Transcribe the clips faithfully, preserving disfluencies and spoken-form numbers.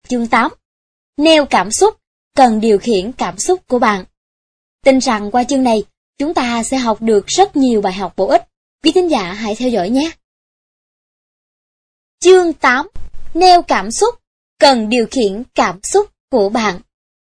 chương tám. Neo cảm xúc, cần điều khiển cảm xúc của bạn. Tin rằng qua chương này, chúng ta sẽ học được rất nhiều bài học bổ ích. Quý thính giả hãy theo dõi nhé. Chương tám. Neo cảm xúc, cần điều khiển cảm xúc của bạn.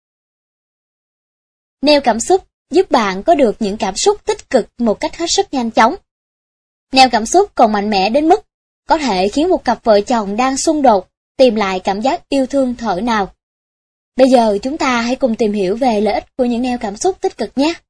Neo cảm xúc giúp bạn có được những cảm xúc tích cực một cách hết sức nhanh chóng. Neo cảm xúc còn mạnh mẽ đến mức có thể khiến một cặp vợ chồng đang xung đột tìm lại cảm giác yêu thương thở nào. Bây giờ chúng ta hãy cùng tìm hiểu về lợi ích của những neo cảm xúc tích cực nhé.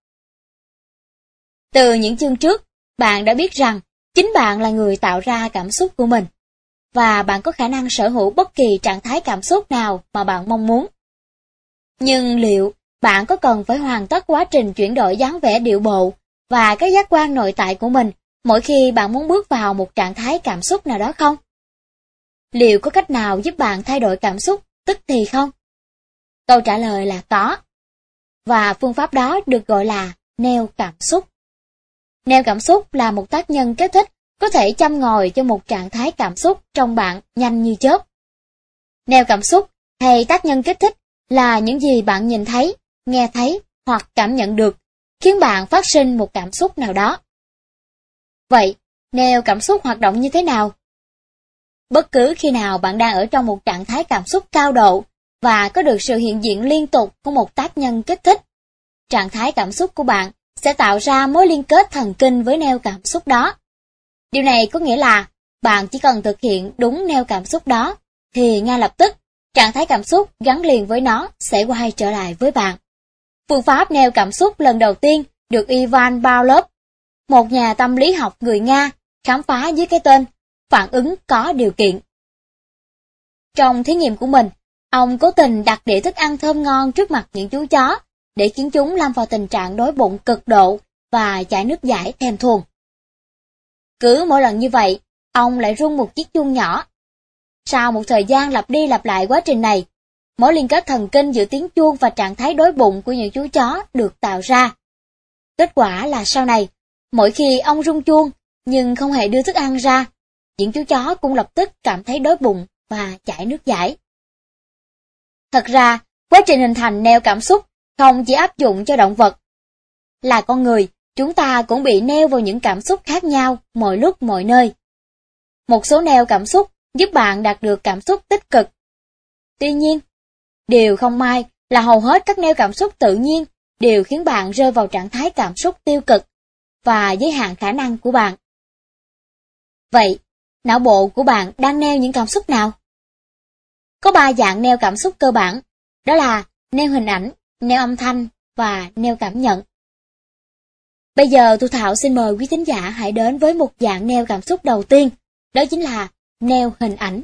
Từ những chương trước, bạn đã biết rằng chính bạn là người tạo ra cảm xúc của mình, và bạn có khả năng sở hữu bất kỳ trạng thái cảm xúc nào mà bạn mong muốn. Nhưng liệu bạn có cần phải hoàn tất quá trình chuyển đổi dáng vẻ điệu bộ và các giác quan nội tại của mình mỗi khi bạn muốn bước vào một trạng thái cảm xúc nào đó không? Liệu có cách nào giúp bạn thay đổi cảm xúc tức thì không? Câu trả lời là có. Và phương pháp đó được gọi là neo cảm xúc. Neo cảm xúc là một tác nhân kích thích có thể châm ngòi cho một trạng thái cảm xúc trong bạn nhanh như chớp. Neo cảm xúc hay tác nhân kích thích là những gì bạn nhìn thấy, nghe thấy hoặc cảm nhận được, khiến bạn phát sinh một cảm xúc nào đó. Vậy, neo cảm xúc hoạt động như thế nào? Bất cứ khi nào bạn đang ở trong một trạng thái cảm xúc cao độ và có được sự hiện diện liên tục của một tác nhân kích thích, trạng thái cảm xúc của bạn sẽ tạo ra mối liên kết thần kinh với neo cảm xúc đó. Điều này có nghĩa là bạn chỉ cần thực hiện đúng neo cảm xúc đó, thì ngay lập tức, trạng thái cảm xúc gắn liền với nó sẽ quay trở lại với bạn. Phương pháp neo cảm xúc lần đầu tiên được Ivan Pavlov, một nhà tâm lý học người Nga, khám phá dưới cái tên phản ứng có điều kiện. Trong thí nghiệm của mình, ông cố tình đặt đĩa thức ăn thơm ngon trước mặt những chú chó để khiến chúng lâm vào tình trạng đói bụng cực độ và chảy nước dãi thèm thuồng. Cứ mỗi lần như vậy, ông lại rung một chiếc chuông nhỏ. Sau một thời gian lặp đi lặp lại quá trình này, mối liên kết thần kinh giữa tiếng chuông và trạng thái đói bụng của những chú chó được tạo ra. Kết quả là sau này, mỗi khi ông rung chuông nhưng không hề đưa thức ăn ra, những chú chó cũng lập tức cảm thấy đói bụng và chảy nước dãi. Thật ra, quá trình hình thành neo cảm xúc không chỉ áp dụng cho động vật. Là con người, chúng ta cũng bị neo vào những cảm xúc khác nhau mọi lúc mọi nơi. Một số neo cảm xúc giúp bạn đạt được cảm xúc tích cực. Tuy nhiên, điều không may là hầu hết các neo cảm xúc tự nhiên đều khiến bạn rơi vào trạng thái cảm xúc tiêu cực và giới hạn khả năng của bạn. Vậy, não bộ của bạn đang neo những cảm xúc nào? Có ba dạng neo cảm xúc cơ bản, đó là neo hình ảnh, neo âm thanh và neo cảm nhận. Bây giờ Thu Thảo xin mời quý thính giả hãy đến với một dạng neo cảm xúc đầu tiên, đó chính là neo hình ảnh.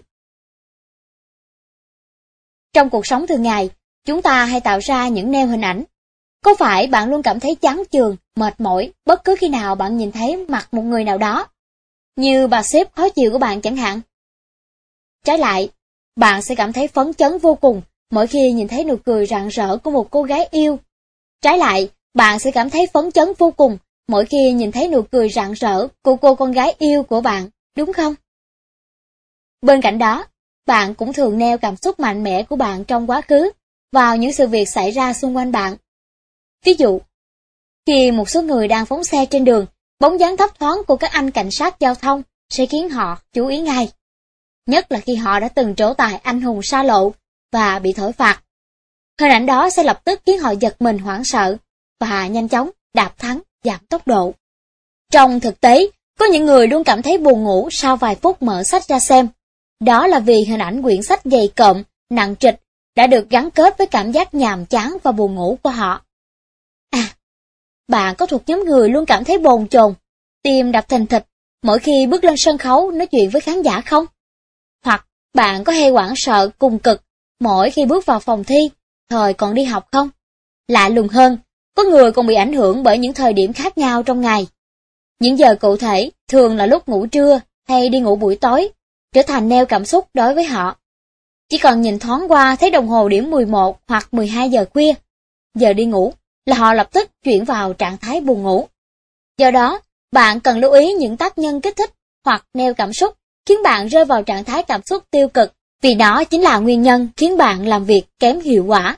Trong cuộc sống thường ngày, chúng ta hay tạo ra những neo hình ảnh. Có phải bạn luôn cảm thấy chán chường, mệt mỏi bất cứ khi nào bạn nhìn thấy mặt một người nào đó, như bà sếp khó chịu của bạn chẳng hạn? Trái lại, bạn sẽ cảm thấy phấn chấn vô cùng mỗi khi nhìn thấy nụ cười rạng rỡ của một cô gái yêu. Trái lại, bạn sẽ cảm thấy phấn chấn vô cùng mỗi khi nhìn thấy nụ cười rạng rỡ của cô con gái yêu của bạn, đúng không? Bên cạnh đó, bạn cũng thường neo cảm xúc mạnh mẽ của bạn trong quá khứ vào những sự việc xảy ra xung quanh bạn. Ví dụ, khi một số người đang phóng xe trên đường, bóng dáng thấp thoáng của các anh cảnh sát giao thông sẽ khiến họ chú ý ngay. Nhất là khi họ đã từng trổ tài anh hùng xa lộ và bị thổi phạt. Hình ảnh đó sẽ lập tức khiến họ giật mình hoảng sợ và nhanh chóng đạp thắng giảm tốc độ. Trong thực tế, có những người luôn cảm thấy buồn ngủ sau vài phút mở sách ra xem. Đó là vì hình ảnh quyển sách dày cộm, nặng trịch đã được gắn kết với cảm giác nhàm chán và buồn ngủ của họ. À, bạn có thuộc nhóm người luôn cảm thấy bồn chồn, tim đập thình thịch mỗi khi bước lên sân khấu nói chuyện với khán giả không? Hoặc bạn có hay hoảng sợ cùng cực mỗi khi bước vào phòng thi, thời còn đi học không? Lạ lùng hơn, có người còn bị ảnh hưởng bởi những thời điểm khác nhau trong ngày. Những giờ cụ thể, thường là lúc ngủ trưa hay đi ngủ buổi tối, trở thành neo cảm xúc đối với họ. Chỉ cần nhìn thoáng qua thấy đồng hồ điểm mười một hoặc mười hai giờ khuya, giờ đi ngủ, là họ lập tức chuyển vào trạng thái buồn ngủ. Do đó, bạn cần lưu ý những tác nhân kích thích hoặc neo cảm xúc khiến bạn rơi vào trạng thái cảm xúc tiêu cực vì đó chính là nguyên nhân khiến bạn làm việc kém hiệu quả.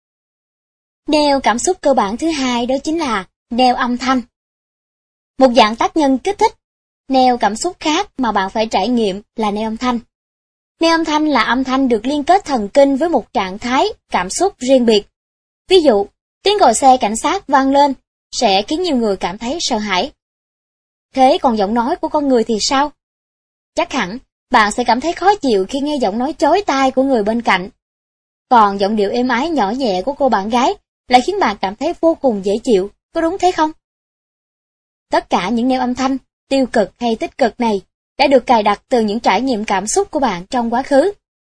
Neo cảm xúc cơ bản thứ hai đó chính là neo âm thanh. Một dạng tác nhân kích thích neo cảm xúc khác mà bạn phải trải nghiệm là neo âm thanh. Neo âm thanh là âm thanh được liên kết thần kinh với một trạng thái cảm xúc riêng biệt. Ví dụ, tiếng còi xe cảnh sát vang lên sẽ khiến nhiều người cảm thấy sợ hãi. Thế còn giọng nói của con người thì sao? Chắc hẳn bạn sẽ cảm thấy khó chịu khi nghe giọng nói chói tai của người bên cạnh. Còn giọng điệu êm ái nhỏ nhẹ của cô bạn gái lại khiến bạn cảm thấy vô cùng dễ chịu, có đúng thế không? Tất cả những neo âm thanh, tiêu cực hay tích cực này, đã được cài đặt từ những trải nghiệm cảm xúc của bạn trong quá khứ.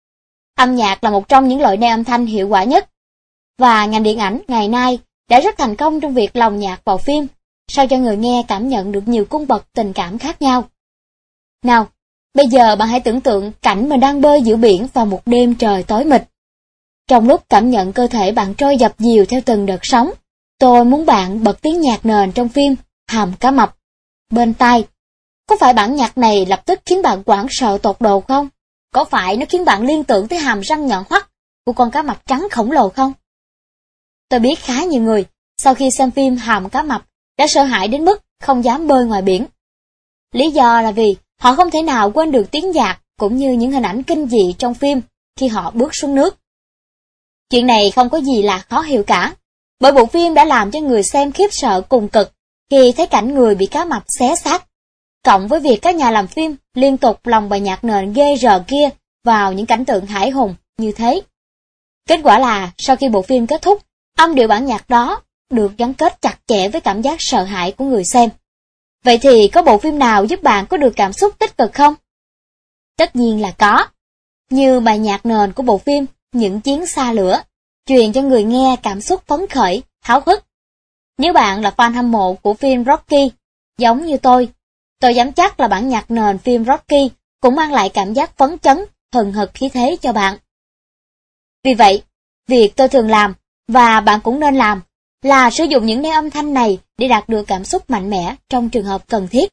Âm nhạc là một trong những loại neo âm thanh hiệu quả nhất, và ngành điện ảnh ngày nay đã rất thành công trong việc lồng nhạc vào phim, sao cho người nghe cảm nhận được nhiều cung bậc tình cảm khác nhau. Nào, bây giờ bạn hãy tưởng tượng cảnh mình đang bơi giữa biển vào một đêm trời tối mịt. Trong lúc cảm nhận cơ thể bạn trôi dập dìu theo từng đợt sóng, tôi muốn bạn bật tiếng nhạc nền trong phim Hàm Cá Mập bên tai. Có phải bản nhạc này lập tức khiến bạn hoảng sợ tột độ không? Có phải nó khiến bạn liên tưởng tới hàm răng nhọn hoắt của con cá mập trắng khổng lồ không? Tôi biết khá nhiều người, sau khi xem phim Hàm Cá Mập, đã sợ hãi đến mức không dám bơi ngoài biển. Lý do là vì họ không thể nào quên được tiếng nhạc cũng như những hình ảnh kinh dị trong phim khi họ bước xuống nước. Chuyện này không có gì là khó hiểu cả, bởi bộ phim đã làm cho người xem khiếp sợ cùng cực khi thấy cảnh người bị cá mập xé xác, cộng với việc các nhà làm phim liên tục lồng bài nhạc nền ghê rợn kia vào những cảnh tượng hãi hùng như thế. Kết quả là sau khi bộ phim kết thúc, âm điệu bản nhạc đó được gắn kết chặt chẽ với cảm giác sợ hãi của người xem. Vậy thì có bộ phim nào giúp bạn có được cảm xúc tích cực không? Tất nhiên là có. Như bài nhạc nền của bộ phim Những Chiến Xa Lửa, truyền cho người nghe cảm xúc phấn khởi, háo hức. Nếu bạn là fan hâm mộ của phim Rocky, giống như tôi, tôi dám chắc là bản nhạc nền phim Rocky cũng mang lại cảm giác phấn chấn, hừng hực khí thế cho bạn. Vì vậy, việc tôi thường làm, và bạn cũng nên làm, là sử dụng những neo âm thanh này để đạt được cảm xúc mạnh mẽ trong trường hợp cần thiết.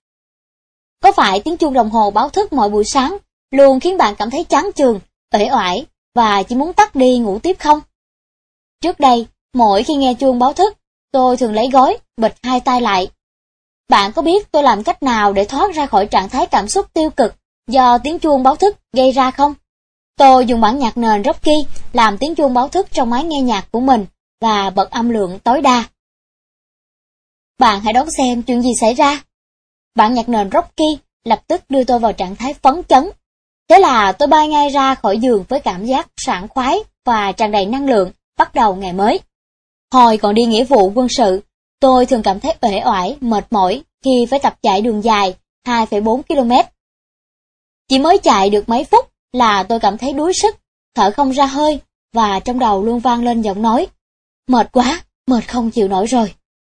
Có phải tiếng chuông đồng hồ báo thức mỗi buổi sáng luôn khiến bạn cảm thấy chán chường, uể oải và chỉ muốn tắt đi ngủ tiếp không? Trước đây, mỗi khi nghe chuông báo thức, tôi thường lấy gối, bịt hai tai lại. Bạn có biết tôi làm cách nào để thoát ra khỏi trạng thái cảm xúc tiêu cực do tiếng chuông báo thức gây ra không? Tôi dùng bản nhạc nền Rocky làm tiếng chuông báo thức trong máy nghe nhạc của mình và bật âm lượng tối đa. Bạn hãy đón xem chuyện gì xảy ra. Bản nhạc nền Rocky lập tức đưa tôi vào trạng thái phấn chấn. Thế là tôi bay ngay ra khỏi giường với cảm giác sảng khoái và tràn đầy năng lượng bắt đầu ngày mới. Hồi còn đi nghĩa vụ quân sự, tôi thường cảm thấy uể oải, mệt mỏi khi phải tập chạy đường dài hai phẩy bốn ki lô mét. Chỉ mới chạy được mấy phút là tôi cảm thấy đuối sức, thở không ra hơi và trong đầu luôn vang lên giọng nói: mệt quá, mệt không chịu nổi rồi.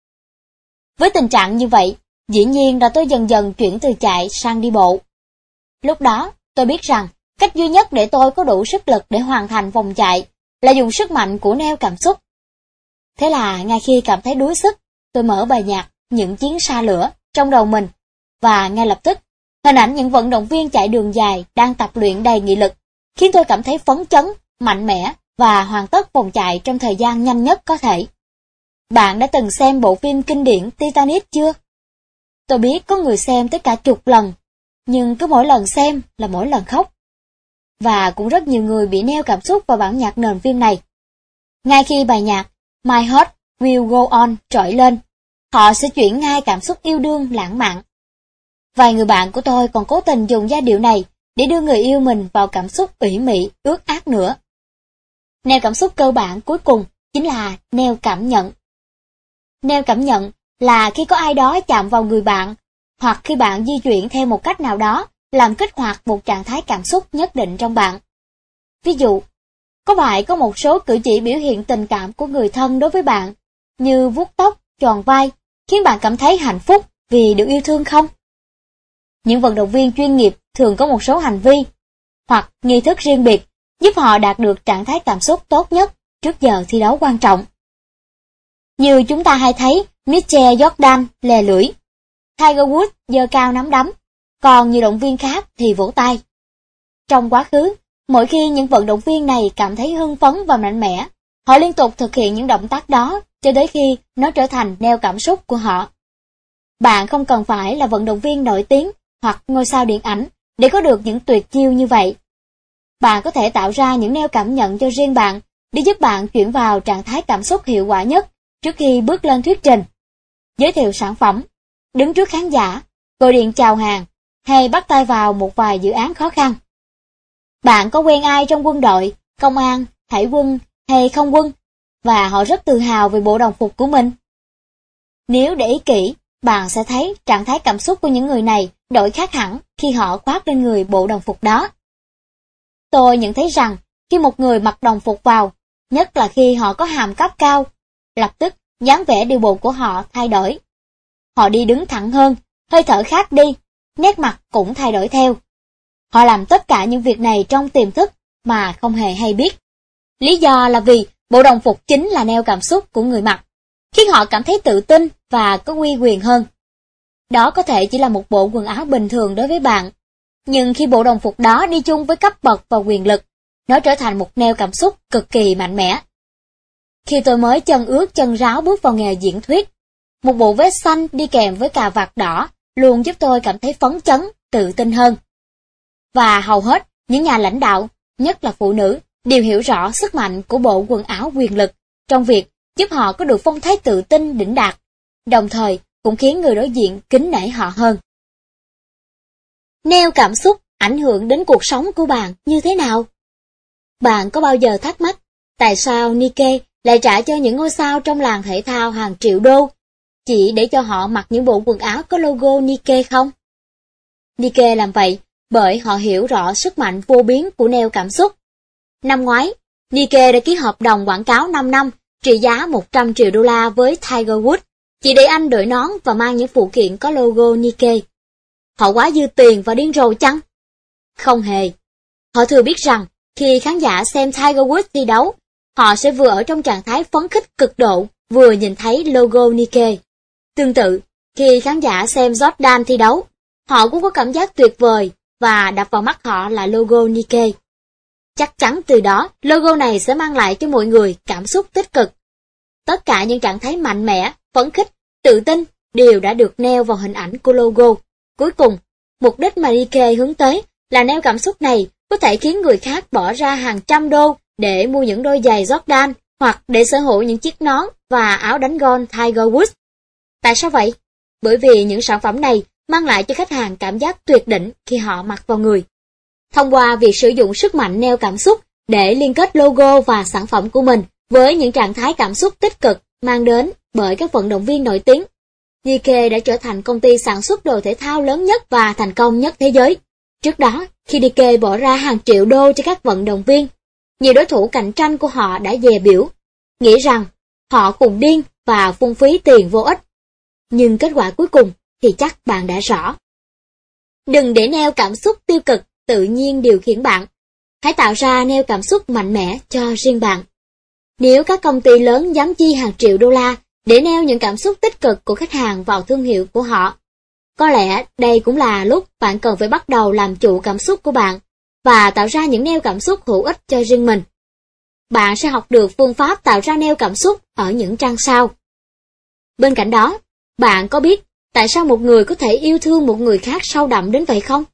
Với tình trạng như vậy, dĩ nhiên là tôi dần dần chuyển từ chạy sang đi bộ. Lúc đó, tôi biết rằng cách duy nhất để tôi có đủ sức lực để hoàn thành vòng chạy là dùng sức mạnh của neo cảm xúc. Thế là ngay khi cảm thấy đuối sức, tôi mở bài nhạc Những Chiến Xa Lửa trong đầu mình, và ngay lập tức, hình ảnh những vận động viên chạy đường dài đang tập luyện đầy nghị lực khiến tôi cảm thấy phấn chấn, mạnh mẽ và hoàn tất vòng chạy trong thời gian nhanh nhất có thể. Bạn đã từng xem bộ phim kinh điển Titanic chưa? Tôi biết có người xem tới cả chục lần, nhưng cứ mỗi lần xem là mỗi lần khóc. Và cũng rất nhiều người bị neo cảm xúc vào bản nhạc nền phim này. Ngay khi bài nhạc My Heart Will Go On trỗi lên, họ sẽ chuyển ngay cảm xúc yêu đương lãng mạn. Vài người bạn của tôi còn cố tình dùng giai điệu này để đưa người yêu mình vào cảm xúc ủy mị, ướt át nữa. Neo cảm xúc cơ bản cuối cùng chính là neo cảm nhận. Neo cảm nhận là khi có ai đó chạm vào người bạn, hoặc khi bạn di chuyển theo một cách nào đó làm kích hoạt một trạng thái cảm xúc nhất định trong bạn. Ví dụ, có phải có một số cử chỉ biểu hiện tình cảm của người thân đối với bạn, như vuốt tóc, tròn vai, khiến bạn cảm thấy hạnh phúc vì được yêu thương không? Những vận động viên chuyên nghiệp thường có một số hành vi hoặc nghi thức riêng biệt giúp họ đạt được trạng thái cảm xúc tốt nhất trước giờ thi đấu quan trọng. Như chúng ta hay thấy Michael Jordan lè lưỡi, Tiger Woods giơ cao nắm đấm, còn nhiều động viên khác thì vỗ tay. Trong quá khứ, Mỗi khi những vận động viên này cảm thấy hưng phấn và mạnh mẽ, họ liên tục thực hiện những động tác đó cho tới khi nó trở thành neo cảm xúc của họ. Bạn không cần phải là vận động viên nổi tiếng hoặc ngôi sao điện ảnh để có được những tuyệt chiêu như vậy. Bạn có thể tạo ra những neo cảm nhận cho riêng bạn để giúp bạn chuyển vào trạng thái cảm xúc hiệu quả nhất trước khi bước lên thuyết trình, giới thiệu sản phẩm, đứng trước khán giả, gọi điện chào hàng hay bắt tay vào một vài dự án khó khăn. Bạn có quen ai trong quân đội, công an, hải quân hay không quân và họ rất tự hào về bộ đồng phục của mình? Nếu để ý kỹ, bạn sẽ thấy trạng thái cảm xúc của những người này đổi khác hẳn khi họ khoác lên người bộ đồng phục đó. Tôi nhận thấy rằng khi một người mặc đồng phục vào, nhất là khi họ có hàm cấp cao, lập tức dáng vẻ điệu bộ của họ thay đổi. Họ đi đứng thẳng hơn, hơi thở khác đi, nét mặt cũng thay đổi theo. Họ làm tất cả những việc này trong tiềm thức mà không hề hay biết. Lý do là vì bộ đồng phục chính là neo cảm xúc của người mặc, khiến họ cảm thấy tự tin và có uy quyền hơn. Đó có thể chỉ là một bộ quần áo bình thường đối với bạn, nhưng khi bộ đồng phục đó đi chung với cấp bậc và quyền lực, nó trở thành một neo cảm xúc cực kỳ mạnh mẽ. Khi tôi mới chân ướt chân ráo bước vào nghề diễn thuyết, một bộ vest xanh đi kèm với cà vạt đỏ luôn giúp tôi cảm thấy phấn chấn, tự tin hơn. Và hầu hết những nhà lãnh đạo, nhất là phụ nữ, đều hiểu rõ sức mạnh của bộ quần áo quyền lực trong việc giúp họ có được phong thái tự tin đỉnh đạt, đồng thời cũng khiến người đối diện kính nể họ hơn. Neo cảm xúc ảnh hưởng đến cuộc sống của bạn như thế nào? Bạn có bao giờ thắc mắc tại sao Nike lại trả cho những ngôi sao trong làng thể thao hàng triệu đô chỉ để cho họ mặc những bộ quần áo có logo Nike không? Nike làm vậy bởi họ hiểu rõ sức mạnh vô biến của neo cảm xúc. Năm ngoái, Nike đã ký hợp đồng quảng cáo năm năm trị giá một trăm triệu đô la với Tiger Woods chỉ để anh đội nón và mang những phụ kiện có logo Nike. Họ quá dư tiền và điên rồ chăng? Không hề. Họ thừa biết rằng khi khán giả xem Tiger Woods thi đấu, họ sẽ vừa ở trong trạng thái phấn khích cực độ, vừa nhìn thấy logo Nike. Tương tự, khi khán giả xem Jordan thi đấu, họ cũng có cảm giác tuyệt vời và đập vào mắt họ là logo Nike. Chắc chắn từ đó, logo này sẽ mang lại cho mọi người cảm xúc tích cực. Tất cả những trạng thái mạnh mẽ, phấn khích, tự tin đều đã được neo vào hình ảnh của logo. Cuối cùng, mục đích mà Nike hướng tới là neo cảm xúc này có thể khiến người khác bỏ ra hàng trăm đô để mua những đôi giày Jordan hoặc để sở hữu những chiếc nón và áo đánh golf Tiger Woods. Tại sao vậy? Bởi vì những sản phẩm này mang lại cho khách hàng cảm giác tuyệt đỉnh khi họ mặc vào người. Thông qua việc sử dụng sức mạnh neo cảm xúc để liên kết logo và sản phẩm của mình với những trạng thái cảm xúc tích cực mang đến bởi các vận động viên nổi tiếng, Nike đã trở thành công ty sản xuất đồ thể thao lớn nhất và thành công nhất thế giới. Trước đó, khi Nike bỏ ra hàng triệu đô cho các vận động viên, nhiều đối thủ cạnh tranh của họ đã dè bỉu, nghĩ rằng họ khùng điên và phung phí tiền vô ích. Nhưng kết quả cuối cùng thì chắc bạn đã rõ. Đừng để neo cảm xúc tiêu cực tự nhiên điều khiển bạn. Hãy tạo ra neo cảm xúc mạnh mẽ cho riêng bạn. Nếu các công ty lớn dám chi hàng triệu đô la để neo những cảm xúc tích cực của khách hàng vào thương hiệu của họ, có lẽ đây cũng là lúc bạn cần phải bắt đầu làm chủ cảm xúc của bạn và tạo ra những neo cảm xúc hữu ích cho riêng mình. Bạn sẽ học được phương pháp tạo ra neo cảm xúc ở những trang sau. Bên cạnh đó, bạn có biết tại sao một người có thể yêu thương một người khác sâu đậm đến vậy không?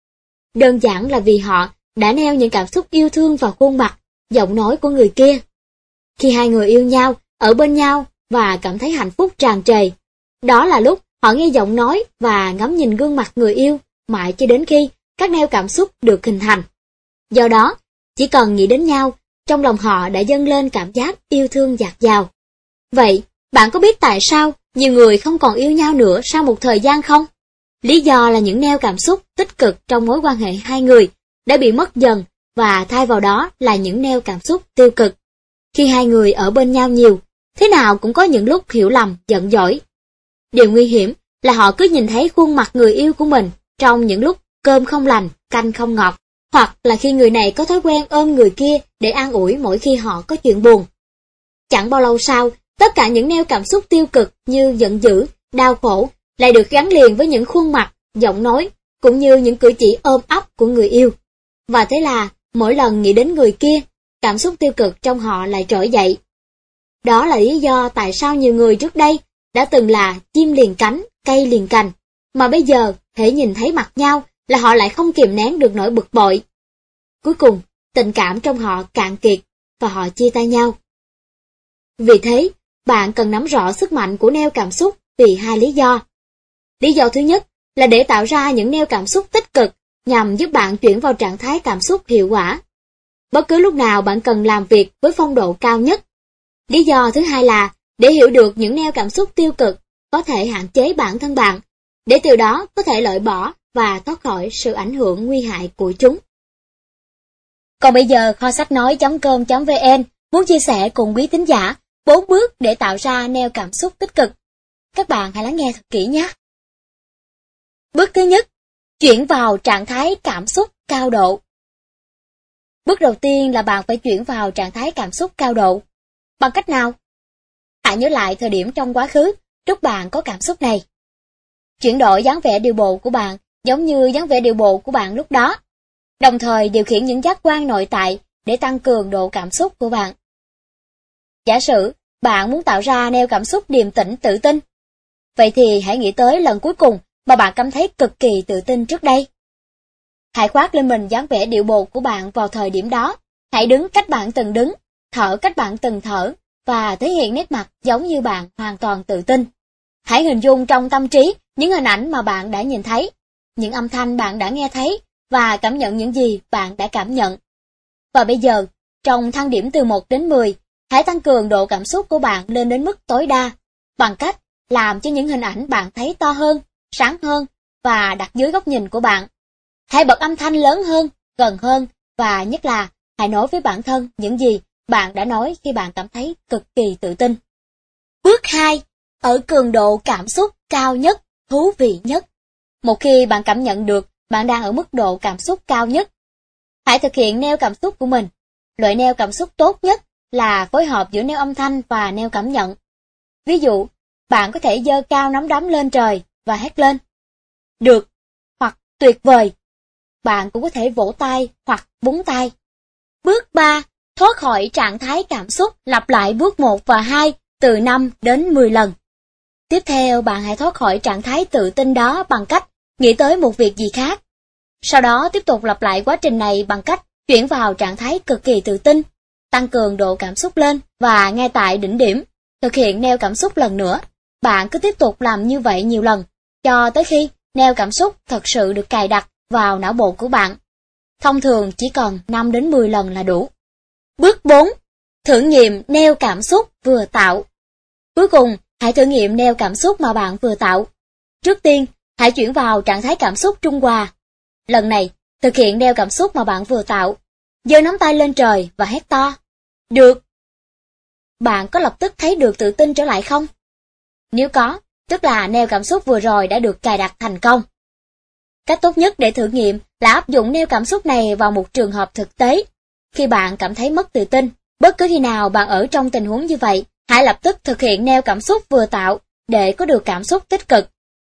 Đơn giản là vì họ đã neo những cảm xúc yêu thương vào khuôn mặt, giọng nói của người kia. Khi hai người yêu nhau, ở bên nhau và cảm thấy hạnh phúc tràn trề, đó là lúc họ nghe giọng nói và ngắm nhìn gương mặt người yêu mãi cho đến khi các neo cảm xúc được hình thành. Do đó, chỉ cần nghĩ đến nhau, trong lòng họ đã dâng lên cảm giác yêu thương dạt dào. Vậy, bạn có biết tại sao nhiều người không còn yêu nhau nữa sau một thời gian không? Lý do là những neo cảm xúc tích cực trong mối quan hệ hai người đã bị mất dần và thay vào đó là những neo cảm xúc tiêu cực. Khi hai người ở bên nhau nhiều, thế nào cũng có những lúc hiểu lầm, giận dỗi. Điều nguy hiểm là họ cứ nhìn thấy khuôn mặt người yêu của mình trong những lúc cơm không lành, canh không ngọt, hoặc là khi người này có thói quen ôm người kia để an ủi mỗi khi họ có chuyện buồn. Chẳng bao lâu sau, tất cả những neo cảm xúc tiêu cực như giận dữ, đau khổ lại được gắn liền với những khuôn mặt, giọng nói, cũng như những cử chỉ ôm ấp của người yêu. Và thế là Mỗi lần nghĩ đến người kia, cảm xúc tiêu cực trong họ lại trỗi dậy. Đó là lý do tại sao nhiều người trước đây đã từng là chim liền cánh, cây liền cành, mà bây giờ hễ nhìn thấy mặt nhau là họ lại không kìm nén được nỗi bực bội. Cuối cùng, tình cảm trong họ cạn kiệt và họ chia tay nhau. Vì thế, bạn cần nắm rõ sức mạnh của neo cảm xúc vì hai lý do. Lý do thứ nhất là để tạo ra những neo cảm xúc tích cực nhằm giúp bạn chuyển vào trạng thái cảm xúc hiệu quả. Bất cứ lúc nào bạn cần làm việc với phong độ cao nhất. Lý do thứ hai là để hiểu được những neo cảm xúc tiêu cực có thể hạn chế bản thân bạn, để từ đó có thể loại bỏ và thoát khỏi sự ảnh hưởng nguy hại của chúng. Còn bây giờ kho sách nói chấm com chấm vn muốn chia sẻ cùng quý thính giả bốn bước để tạo ra neo cảm xúc tích cực. Các bạn hãy lắng nghe thật kỹ nhé. Bước thứ nhất, chuyển vào trạng thái cảm xúc cao độ. Bước đầu tiên là bạn phải chuyển vào trạng thái cảm xúc cao độ. Bằng cách nào? Hãy nhớ lại thời điểm trong quá khứ lúc bạn có cảm xúc này. Chuyển đổi dáng vẻ điều bộ của bạn giống như dáng vẻ điều bộ của bạn lúc đó. Đồng thời điều khiển những giác quan nội tại để tăng cường độ cảm xúc của bạn. Giả sử bạn muốn tạo ra neo cảm xúc điềm tĩnh tự tin. Vậy thì hãy nghĩ tới lần cuối cùng mà bạn cảm thấy cực kỳ tự tin trước đây. Hãy khoác lên mình dáng vẻ điệu bộ của bạn vào thời điểm đó. Hãy đứng cách bạn từng đứng, thở cách bạn từng thở, và thể hiện nét mặt giống như bạn hoàn toàn tự tin. Hãy hình dung trong tâm trí những hình ảnh mà bạn đã nhìn thấy, những âm thanh bạn đã nghe thấy, và cảm nhận những gì bạn đã cảm nhận. Và bây giờ, trong thang điểm từ một đến mười, hãy tăng cường độ cảm xúc của bạn lên đến mức tối đa, bằng cách làm cho những hình ảnh bạn thấy to hơn, sáng hơn, và đặt dưới góc nhìn của bạn. Hãy bật âm thanh lớn hơn, gần hơn, và nhất là hãy nói với bản thân những gì bạn đã nói khi bạn cảm thấy cực kỳ tự tin. Bước hai. Ở cường độ cảm xúc cao nhất, thú vị nhất. Một khi bạn cảm nhận được bạn đang ở mức độ cảm xúc cao nhất, hãy thực hiện neo cảm xúc của mình. Loại neo cảm xúc tốt nhất là phối hợp giữa neo âm thanh và neo cảm nhận. Ví dụ, bạn có thể giơ cao nắm đấm lên trời và hét lên được hoặc tuyệt vời. Bạn cũng có thể vỗ tay hoặc búng tay. Bước ba. Thoát khỏi trạng thái cảm xúc, lặp lại bước một và hai từ năm đến mười lần. Tiếp theo bạn hãy thoát khỏi trạng thái tự tin đó bằng cách nghĩ tới một việc gì khác. Sau đó tiếp tục lặp lại quá trình này bằng cách chuyển vào trạng thái cực kỳ tự tin, tăng cường độ cảm xúc lên và ngay tại đỉnh điểm, thực hiện neo cảm xúc lần nữa. Bạn cứ tiếp tục làm như vậy nhiều lần, cho tới khi neo cảm xúc thật sự được cài đặt vào não bộ của bạn. Thông thường chỉ cần năm đến mười lần là đủ. Bước bốn. Thử nghiệm neo cảm xúc vừa tạo. Cuối cùng, hãy thử nghiệm neo cảm xúc mà bạn vừa tạo. Trước tiên, hãy chuyển vào trạng thái cảm xúc trung hòa. Lần này, thực hiện neo cảm xúc mà bạn vừa tạo. Giơ nắm tay lên trời và hét to. Được. Bạn có lập tức thấy được tự tin trở lại không? Nếu có, tức là neo cảm xúc vừa rồi đã được cài đặt thành công. Cách tốt nhất để thử nghiệm là áp dụng neo cảm xúc này vào một trường hợp thực tế. Khi bạn cảm thấy mất tự tin, bất cứ khi nào bạn ở trong tình huống như vậy, hãy lập tức thực hiện neo cảm xúc vừa tạo để có được cảm xúc tích cực.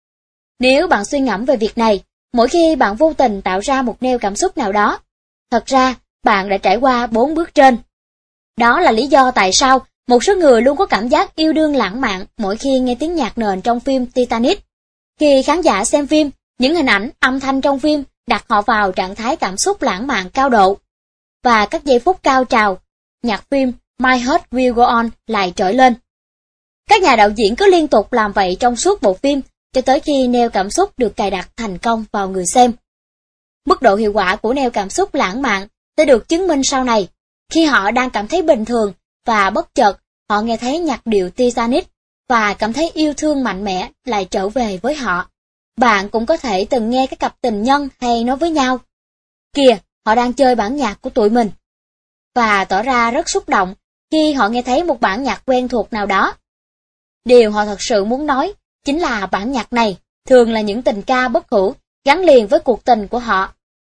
Nếu bạn suy ngẫm về việc này, mỗi khi bạn vô tình tạo ra một neo cảm xúc nào đó, thật ra bạn đã trải qua bốn bước trên. Đó là lý do tại sao một số người luôn có cảm giác yêu đương lãng mạn mỗi khi nghe tiếng nhạc nền trong phim Titanic. Khi khán giả xem phim, những hình ảnh, âm thanh trong phim đặt họ vào trạng thái cảm xúc lãng mạn cao độ. Và các giây phút cao trào, nhạc phim My Heart Will Go On lại trỗi lên. Các nhà đạo diễn cứ liên tục làm vậy trong suốt bộ phim, cho tới khi neo cảm xúc được cài đặt thành công vào người xem. Mức độ hiệu quả của neo cảm xúc lãng mạn sẽ được chứng minh sau này, khi họ đang cảm thấy bình thường và bất chợt họ nghe thấy nhạc điệu Titanic và cảm thấy yêu thương mạnh mẽ lại trở về với họ. Bạn cũng có thể từng nghe các cặp tình nhân hay nói với nhau, kìa, họ đang chơi bản nhạc của tụi mình, và tỏ ra rất xúc động khi họ nghe thấy một bản nhạc quen thuộc nào đó. Điều họ thật sự muốn nói chính là bản nhạc này thường là những tình ca bất hủ gắn liền với cuộc tình của họ.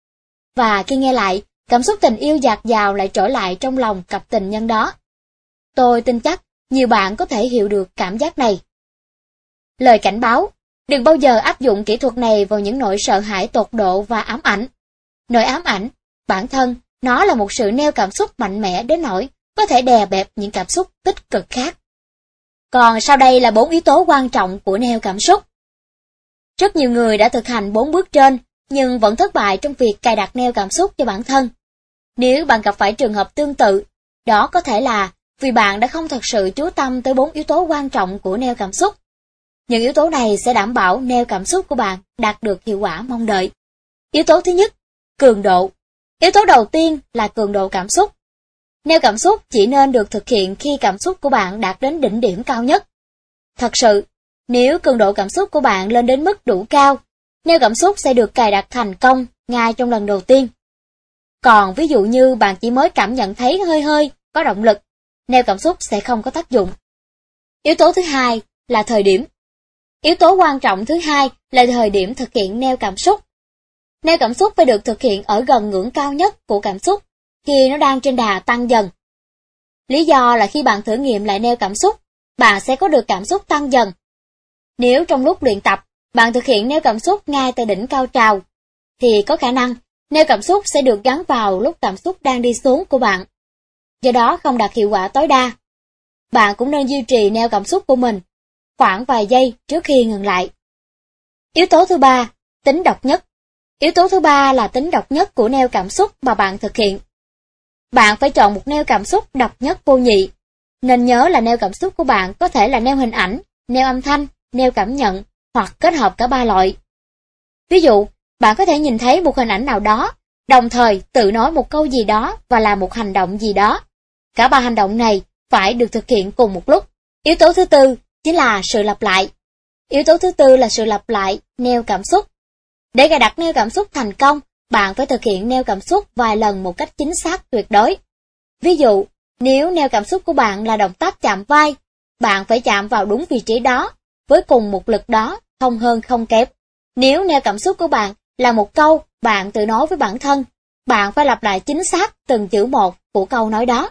Và khi nghe lại, cảm xúc tình yêu dạt dào lại trở lại trong lòng cặp tình nhân đó. Tôi tin chắc nhiều bạn có thể hiểu được cảm giác này. Lời cảnh báo, đừng bao giờ áp dụng kỹ thuật này vào những nỗi sợ hãi tột độ và ám ảnh. Nỗi ám ảnh, bản thân, Nó là một sự neo cảm xúc mạnh mẽ đến nỗi có thể đè bẹp những cảm xúc tích cực khác. Còn sau đây là bốn yếu tố quan trọng của neo cảm xúc. Rất nhiều người đã thực hành bốn bước trên, nhưng vẫn thất bại trong việc cài đặt neo cảm xúc cho bản thân. Nếu bạn gặp phải trường hợp tương tự, đó có thể là vì bạn đã không thật sự chú tâm tới bốn yếu tố quan trọng của neo cảm xúc. Những yếu tố này sẽ đảm bảo neo cảm xúc của bạn đạt được hiệu quả mong đợi. Yếu tố thứ nhất, cường độ. Yếu tố đầu tiên là cường độ cảm xúc. Neo cảm xúc chỉ nên được thực hiện khi cảm xúc của bạn đạt đến đỉnh điểm cao nhất. Thật sự, nếu cường độ cảm xúc của bạn lên đến mức đủ cao, neo cảm xúc sẽ được cài đặt thành công ngay trong lần đầu tiên. Còn ví dụ như bạn chỉ mới cảm nhận thấy hơi hơi, có động lực, neo cảm xúc sẽ không có tác dụng. Yếu tố thứ hai là thời điểm. Yếu tố quan trọng thứ hai là thời điểm thực hiện neo cảm xúc. Neo cảm xúc phải được thực hiện ở gần ngưỡng cao nhất của cảm xúc, khi nó đang trên đà tăng dần. Lý do là khi bạn thử nghiệm lại neo cảm xúc, bạn sẽ có được cảm xúc tăng dần. Nếu trong lúc luyện tập, bạn thực hiện neo cảm xúc ngay tại đỉnh cao trào, thì có khả năng neo cảm xúc sẽ được gắn vào lúc cảm xúc đang đi xuống của bạn. Do đó không đạt hiệu quả tối đa. Bạn cũng nên duy trì neo cảm xúc của mình khoảng vài giây trước khi ngừng lại. Yếu tố thứ ba, tính độc nhất. Yếu tố thứ ba là tính độc nhất của neo cảm xúc mà bạn thực hiện. Bạn phải chọn một neo cảm xúc độc nhất vô nhị. Nên nhớ là neo cảm xúc của bạn có thể là neo hình ảnh, neo âm thanh, neo cảm nhận hoặc kết hợp cả ba loại. Ví dụ, bạn có thể nhìn thấy một hình ảnh nào đó, đồng thời tự nói một câu gì đó và làm một hành động gì đó. Cả ba hành động này phải được thực hiện cùng một lúc. Yếu tố thứ tư chính là sự lặp lại. Yếu tố thứ tư là sự lặp lại neo cảm xúc. Để cài đặt neo cảm xúc thành công, bạn phải thực hiện neo cảm xúc vài lần một cách chính xác tuyệt đối. Ví dụ, nếu neo cảm xúc của bạn là động tác chạm vai, bạn phải chạm vào đúng vị trí đó, với cùng một lực đó, không hơn không kém. Nếu neo cảm xúc của bạn là một câu bạn tự nói với bản thân, bạn phải lặp lại chính xác từng chữ một của câu nói đó.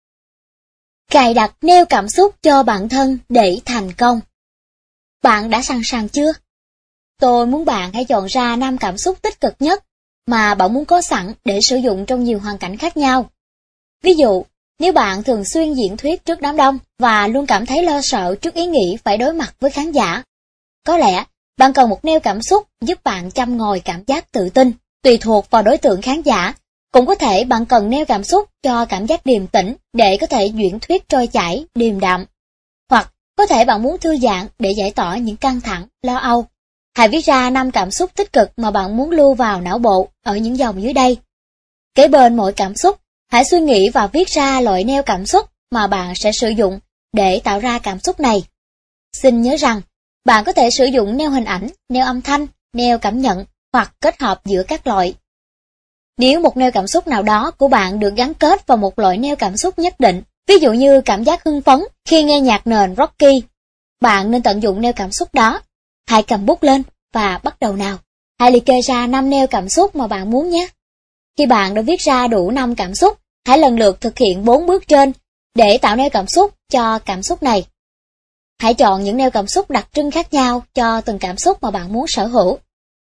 Cài đặt neo cảm xúc cho bản thân để thành công. Bạn đã sẵn sàng chưa? Tôi muốn bạn hãy chọn ra năm cảm xúc tích cực nhất mà bạn muốn có sẵn để sử dụng trong nhiều hoàn cảnh khác nhau. Ví dụ, nếu bạn thường xuyên diễn thuyết trước đám đông và luôn cảm thấy lo sợ trước ý nghĩ phải đối mặt với khán giả, có lẽ bạn cần một neo cảm xúc giúp bạn châm ngòi cảm giác tự tin, tùy thuộc vào đối tượng khán giả. Cũng có thể bạn cần neo cảm xúc cho cảm giác điềm tĩnh để có thể diễn thuyết trôi chảy, điềm đạm. Hoặc có thể bạn muốn thư giãn để giải tỏa những căng thẳng, lo âu. Hãy viết ra năm cảm xúc tích cực mà bạn muốn lưu vào não bộ ở những dòng dưới đây. Kế bên mỗi cảm xúc, hãy suy nghĩ và viết ra loại neo cảm xúc mà bạn sẽ sử dụng để tạo ra cảm xúc này. Xin nhớ rằng, bạn có thể sử dụng neo hình ảnh, neo âm thanh, neo cảm nhận hoặc kết hợp giữa các loại. Nếu một neo cảm xúc nào đó của bạn được gắn kết vào một loại neo cảm xúc nhất định, ví dụ như cảm giác hưng phấn khi nghe nhạc nền Rocky, bạn nên tận dụng neo cảm xúc đó. Hãy cầm bút lên và bắt đầu nào. Hãy liệt kê ra năm neo cảm xúc mà bạn muốn nhé. Khi bạn đã viết ra đủ năm cảm xúc, hãy lần lượt thực hiện bốn bước trên để tạo neo cảm xúc cho cảm xúc này. Hãy chọn những neo cảm xúc đặc trưng khác nhau cho từng cảm xúc mà bạn muốn sở hữu.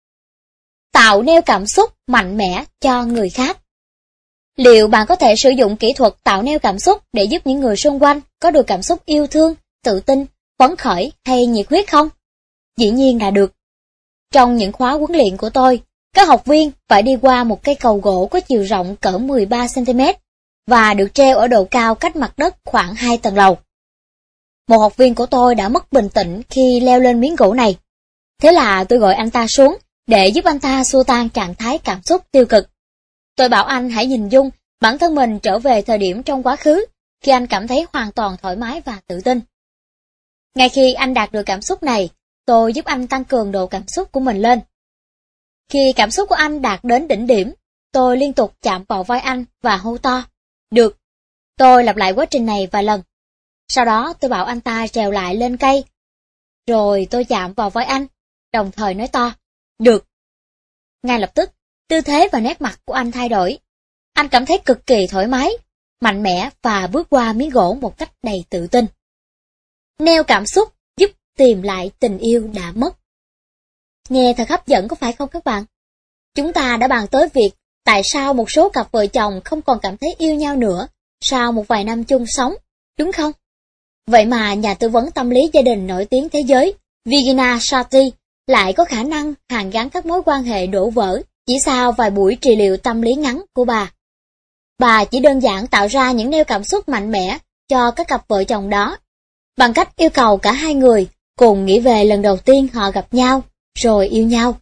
Tạo neo cảm xúc mạnh mẽ cho người khác. Liệu bạn có thể sử dụng kỹ thuật tạo neo cảm xúc để giúp những người xung quanh có được cảm xúc yêu thương, tự tin, phấn khởi hay nhiệt huyết không? Dĩ nhiên là được. Trong những khóa huấn luyện của tôi, các học viên phải đi qua một cây cầu gỗ có chiều rộng cỡ mười ba xăng ti mét và được treo ở độ cao cách mặt đất khoảng hai tầng lầu. Một học viên của tôi đã mất bình tĩnh khi leo lên miếng gỗ này. Thế là tôi gọi anh ta xuống để giúp anh ta xua tan trạng thái cảm xúc tiêu cực. Tôi bảo anh hãy hình dung bản thân mình trở về thời điểm trong quá khứ khi anh cảm thấy hoàn toàn thoải mái và tự tin. Ngay khi anh đạt được cảm xúc này, tôi giúp anh tăng cường độ cảm xúc của mình lên. Khi cảm xúc của anh đạt đến đỉnh điểm, tôi liên tục chạm vào vai anh và hô to, được. Tôi lặp lại quá trình này vài lần. Sau đó tôi bảo anh ta trèo lại lên cây. Rồi tôi chạm vào vai anh, đồng thời nói to, được. Ngay lập tức, tư thế và nét mặt của anh thay đổi. Anh cảm thấy cực kỳ thoải mái, mạnh mẽ và bước qua miếng gỗ một cách đầy tự tin. Neo cảm xúc giúp tìm lại tình yêu đã mất. Nghe thật hấp dẫn có phải không các bạn? Chúng ta đã bàn tới việc tại sao một số cặp vợ chồng không còn cảm thấy yêu nhau nữa sau một vài năm chung sống, đúng không? Vậy mà nhà tư vấn tâm lý gia đình nổi tiếng thế giới Virginia Satir lại có khả năng hàn gắn các mối quan hệ đổ vỡ chỉ sau vài buổi trị liệu tâm lý ngắn của bà. Bà chỉ đơn giản tạo ra những neo cảm xúc mạnh mẽ cho các cặp vợ chồng đó, bằng cách yêu cầu cả hai người cùng nghĩ về lần đầu tiên họ gặp nhau, rồi yêu nhau.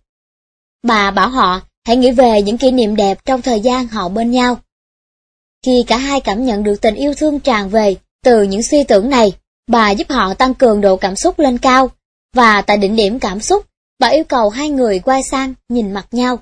Bà bảo họ hãy nghĩ về những kỷ niệm đẹp trong thời gian họ bên nhau. Khi cả hai cảm nhận được tình yêu thương tràn về từ những suy tưởng này, bà giúp họ tăng cường độ cảm xúc lên cao, và tại đỉnh điểm cảm xúc, bà yêu cầu hai người quay sang nhìn mặt nhau.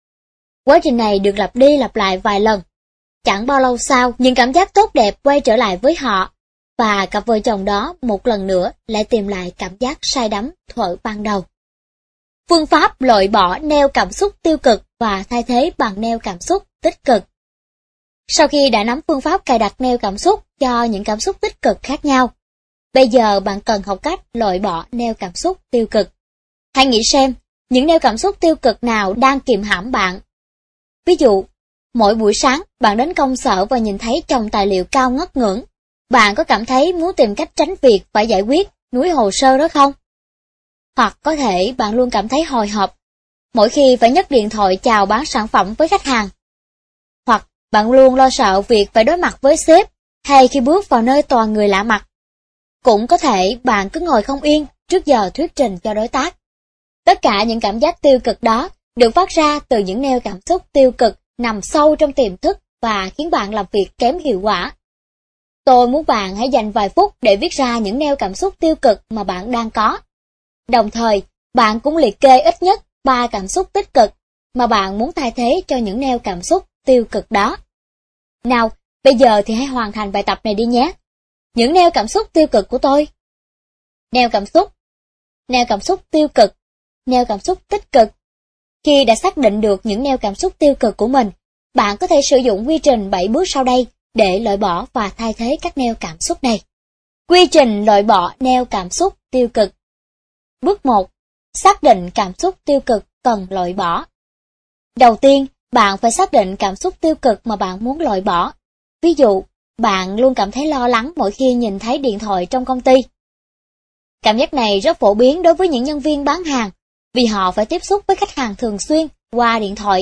Quá trình này được lặp đi lặp lại vài lần. Chẳng bao lâu sau, những cảm giác tốt đẹp quay trở lại với họ, và cặp vợ chồng đó một lần nữa lại tìm lại cảm giác say đắm thuở ban đầu. Phương pháp loại bỏ neo cảm xúc tiêu cực và thay thế bằng neo cảm xúc tích cực. Sau khi đã nắm phương pháp cài đặt neo cảm xúc cho những cảm xúc tích cực khác nhau, bây giờ bạn cần học cách loại bỏ neo cảm xúc tiêu cực. Hãy nghĩ xem, những neo cảm xúc tiêu cực nào đang kìm hãm bạn. Ví dụ, mỗi buổi sáng bạn đến công sở và nhìn thấy chồng tài liệu cao ngất ngưỡng, bạn có cảm thấy muốn tìm cách tránh việc phải giải quyết núi hồ sơ đó không? Hoặc có thể bạn luôn cảm thấy hồi hộp mỗi khi phải nhấc điện thoại chào bán sản phẩm với khách hàng. Hoặc bạn luôn lo sợ việc phải đối mặt với sếp hay khi bước vào nơi toàn người lạ mặt. Cũng có thể bạn cứ ngồi không yên trước giờ thuyết trình cho đối tác. Tất cả những cảm giác tiêu cực đó được phát ra từ những neo cảm xúc tiêu cực nằm sâu trong tiềm thức và khiến bạn làm việc kém hiệu quả. Tôi muốn bạn hãy dành vài phút để viết ra những neo cảm xúc tiêu cực mà bạn đang có. Đồng thời, bạn cũng liệt kê ít nhất ba cảm xúc tích cực mà bạn muốn thay thế cho những neo cảm xúc tiêu cực đó. Nào, bây giờ thì hãy hoàn thành bài tập này đi nhé. Những neo cảm xúc tiêu cực của tôi. Neo cảm xúc. Neo cảm xúc tiêu cực. Neo cảm xúc tích cực. Khi đã xác định được những neo cảm xúc tiêu cực của mình, bạn có thể sử dụng quy trình bảy bước sau đây để loại bỏ và thay thế các neo cảm xúc này. Quy trình loại bỏ neo cảm xúc tiêu cực. Bước một. Xác định cảm xúc tiêu cực cần loại bỏ. Đầu tiên, bạn phải xác định cảm xúc tiêu cực mà bạn muốn loại bỏ. Ví dụ, bạn luôn cảm thấy lo lắng mỗi khi nhìn thấy điện thoại trong công ty. Cảm giác này rất phổ biến đối với những nhân viên bán hàng, vì họ phải tiếp xúc với khách hàng thường xuyên qua điện thoại.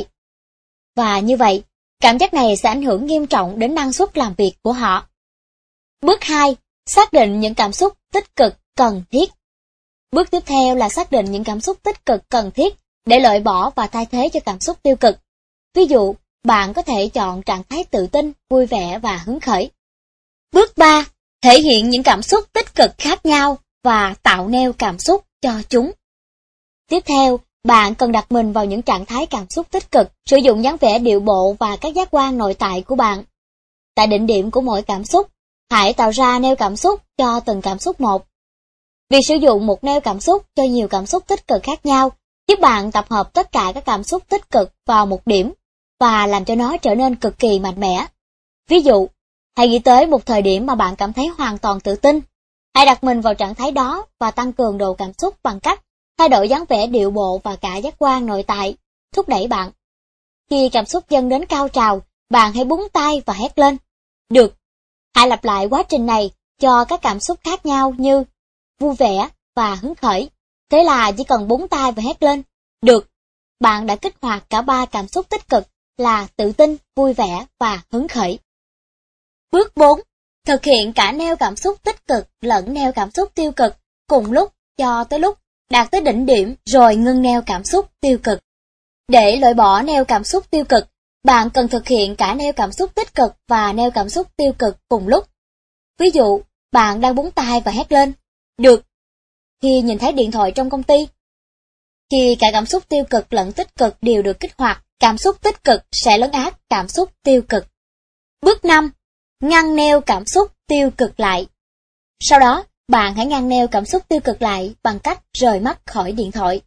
Và như vậy, cảm giác này sẽ ảnh hưởng nghiêm trọng đến năng suất làm việc của họ. Bước hai. Xác định những cảm xúc tích cực cần thiết. Bước tiếp theo là xác định những cảm xúc tích cực cần thiết để loại bỏ và thay thế cho cảm xúc tiêu cực. Ví dụ, bạn có thể chọn trạng thái tự tin, vui vẻ và hứng khởi. Bước ba. Thể hiện những cảm xúc tích cực khác nhau và tạo neo cảm xúc cho chúng. Tiếp theo, bạn cần đặt mình vào những trạng thái cảm xúc tích cực, sử dụng dáng vẻ điệu bộ và các giác quan nội tại của bạn. Tại đỉnh điểm của mỗi cảm xúc, hãy tạo ra neo cảm xúc cho từng cảm xúc một. Việc sử dụng một neo cảm xúc cho nhiều cảm xúc tích cực khác nhau giúp bạn tập hợp tất cả các cảm xúc tích cực vào một điểm và làm cho nó trở nên cực kỳ mạnh mẽ. Ví dụ, hãy nghĩ tới một thời điểm mà bạn cảm thấy hoàn toàn tự tin. Hãy đặt mình vào trạng thái đó và tăng cường độ cảm xúc bằng cách thay đổi dáng vẻ điệu bộ và cả giác quan nội tại, thúc đẩy bạn. Khi cảm xúc dâng đến cao trào, bạn hãy búng tay và hét lên. Được. Hãy lặp lại quá trình này cho các cảm xúc khác nhau như vui vẻ và hứng khởi. Thế là chỉ cần búng tay và hét lên. Được. Bạn đã kích hoạt cả ba cảm xúc tích cực là tự tin, vui vẻ và hứng khởi. Bước bốn. Thực hiện cả neo cảm xúc tích cực lẫn neo cảm xúc tiêu cực cùng lúc cho tới lúc đạt tới đỉnh điểm rồi ngưng neo cảm xúc tiêu cực. Để loại bỏ neo cảm xúc tiêu cực, bạn cần thực hiện cả neo cảm xúc tích cực và neo cảm xúc tiêu cực cùng lúc. Ví dụ, bạn đang búng tay và hét lên. Được. Khi nhìn thấy điện thoại trong công ty. Khi cả cảm xúc tiêu cực lẫn tích cực đều được kích hoạt, cảm xúc tích cực sẽ lấn át cảm xúc tiêu cực. Bước năm. Ngăn neo cảm xúc tiêu cực lại. Sau đó, bạn hãy ngăn neo cảm xúc tiêu cực lại bằng cách rời mắt khỏi điện thoại.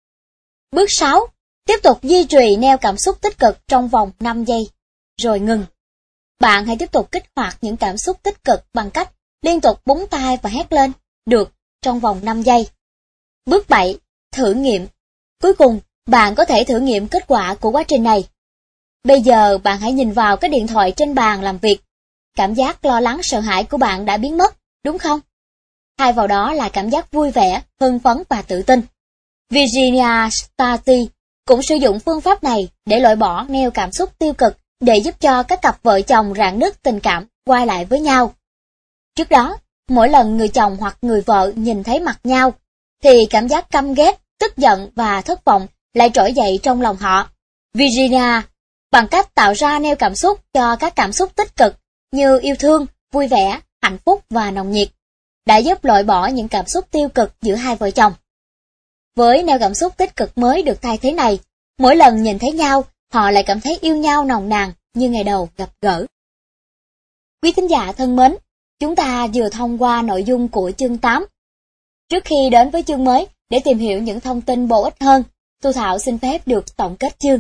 Bước sáu. Tiếp tục duy trì neo cảm xúc tích cực trong vòng năm giây, rồi ngừng. Bạn hãy tiếp tục kích hoạt những cảm xúc tích cực bằng cách liên tục búng tay và hét lên. Được, trong vòng năm giây. Bước bảy. Thử nghiệm. Cuối cùng, bạn có thể thử nghiệm kết quả của quá trình này. Bây giờ bạn hãy nhìn vào cái điện thoại trên bàn làm việc. Cảm giác lo lắng sợ hãi của bạn đã biến mất, đúng không? Thay vào đó là cảm giác vui vẻ, hưng phấn và tự tin. Virginia Stati cũng sử dụng phương pháp này để loại bỏ neo cảm xúc tiêu cực để giúp cho các cặp vợ chồng rạn nứt tình cảm quay lại với nhau. Trước đó, mỗi lần người chồng hoặc người vợ nhìn thấy mặt nhau, thì cảm giác căm ghét, tức giận và thất vọng lại trỗi dậy trong lòng họ. Virginia, bằng cách tạo ra neo cảm xúc cho các cảm xúc tích cực như yêu thương, vui vẻ, hạnh phúc và nồng nhiệt, đã giúp loại bỏ những cảm xúc tiêu cực giữa hai vợ chồng. Với neo cảm xúc tích cực mới được thay thế này, mỗi lần nhìn thấy nhau, họ lại cảm thấy yêu nhau nồng nàn như ngày đầu gặp gỡ. Quý thính giả thân mến, chúng ta vừa thông qua nội dung của chương tám. Trước khi đến với chương mới để tìm hiểu những thông tin bổ ích hơn, Thu Thảo xin phép được tổng kết chương.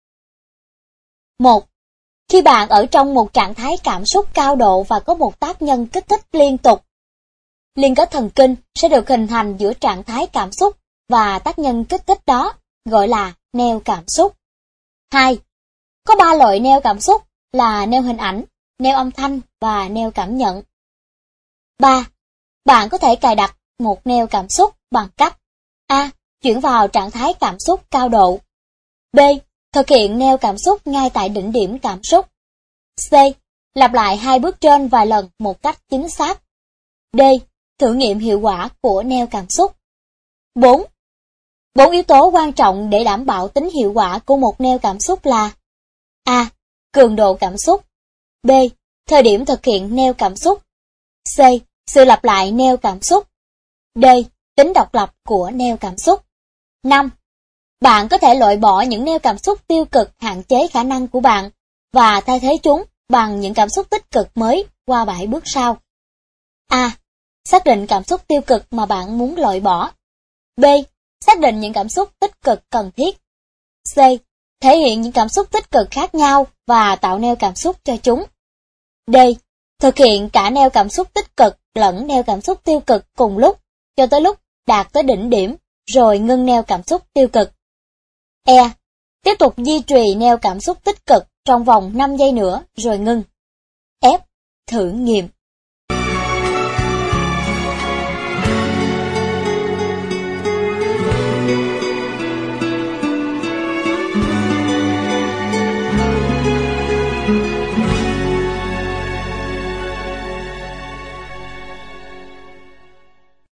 một. Khi bạn ở trong một trạng thái cảm xúc cao độ và có một tác nhân kích thích liên tục, liên kết thần kinh sẽ được hình thành giữa trạng thái cảm xúc và tác nhân kích thích đó, gọi là neo cảm xúc. hai. Có ba loại neo cảm xúc là neo hình ảnh, neo âm thanh và neo cảm nhận. ba. Bạn có thể cài đặt một neo cảm xúc bằng cách A. Chuyển vào trạng thái cảm xúc cao độ. B. Thực hiện neo cảm xúc ngay tại đỉnh điểm cảm xúc. C. Lặp lại hai bước trên vài lần một cách chính xác. D. Thử nghiệm hiệu quả của neo cảm xúc. bốn. Bốn yếu tố quan trọng để đảm bảo tính hiệu quả của một neo cảm xúc là A. Cường độ cảm xúc. B. Thời điểm thực hiện neo cảm xúc. C. Sự lặp lại neo cảm xúc. D. Tính độc lập của neo cảm xúc. năm. Bạn có thể loại bỏ những neo cảm xúc tiêu cực hạn chế khả năng của bạn và thay thế chúng bằng những cảm xúc tích cực mới qua bảy bước sau. A. Xác định cảm xúc tiêu cực mà bạn muốn loại bỏ. B. Xác định những cảm xúc tích cực cần thiết. C. Thể hiện những cảm xúc tích cực khác nhau và tạo neo cảm xúc cho chúng. D. Thực hiện cả neo cảm xúc tích cực lẫn neo cảm xúc tiêu cực cùng lúc, cho tới lúc đạt tới đỉnh điểm, rồi ngưng neo cảm xúc tiêu cực. E. Tiếp tục duy trì neo cảm xúc tích cực trong vòng năm giây nữa rồi ngưng. F. Thử nghiệm.